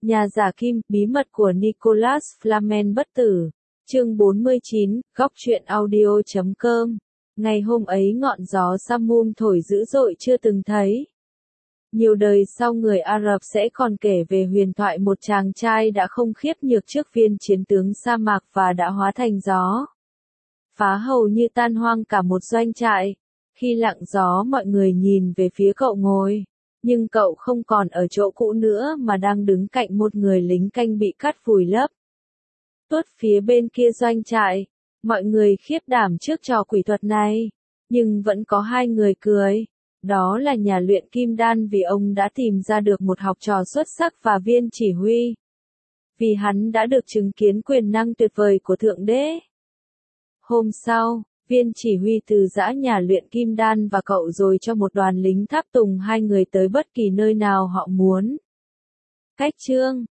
Nhà giả kim, bí mật của Nicholas Flamel bất tử. Chương 49, góc truyện audio.com. Ngày hôm ấy ngọn gió Samum thổi dữ dội chưa từng thấy. Nhiều đời sau người Ả Rập sẽ còn kể về huyền thoại một chàng trai đã không khiếp nhược trước viên chiến tướng sa mạc và đã hóa thành gió. Phá hầu như tan hoang cả một doanh trại. Khi lặng gió mọi người nhìn về phía cậu ngồi. Nhưng cậu không còn ở chỗ cũ nữa mà đang đứng cạnh một người lính canh bị cắt vùi lấp. Tuốt phía bên kia doanh trại, mọi người khiếp đảm trước trò quỷ thuật này, nhưng vẫn có hai người cười. Đó là nhà luyện kim đan vì ông đã tìm ra được một học trò xuất sắc và viên chỉ huy. Vì hắn đã được chứng kiến quyền năng tuyệt vời của Thượng Đế. Hôm sau, viên chỉ huy từ giã nhà luyện kim đan và cậu rồi cho một đoàn lính tháp tùng hai người tới bất kỳ nơi nào họ muốn. Cách chương